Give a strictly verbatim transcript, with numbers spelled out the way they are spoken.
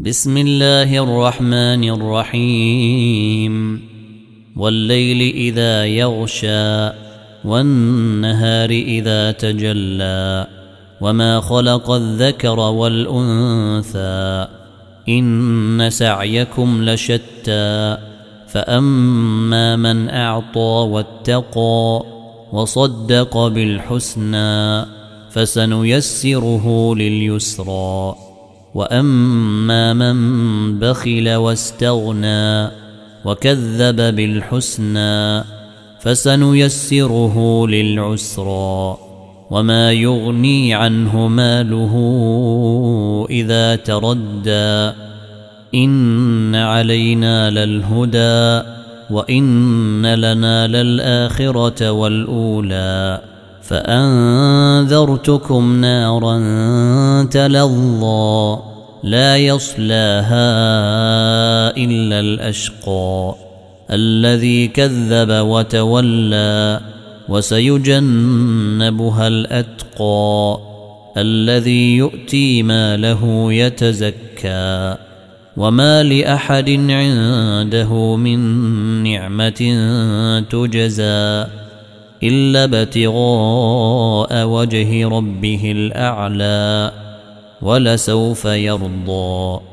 بسم الله الرحمن الرحيم والليل إذا يغشى والنهار إذا تجلى وما خلق الذكر والأنثى إن سعيكم لشتى فأما من أعطى واتقى وصدق بالحسنى فسنيسره لليسرى وأما من بخل واستغنى وكذب بالحسنى فسنيسره للعسرى وما يغني عنه ماله إذا تردى إن علينا للهدى وإن لنا للآخرة والأولى فأنذرتكم نارا تلظى لا يصلاها إلا الأشقى الذي كذب وتولى وسيجنبها الأتقى الذي يؤتي ماله يتزكى وما لأحد عنده من نعمة تجزى إلا ابتغاء وجه ربه الأعلى ولسوف يرضى.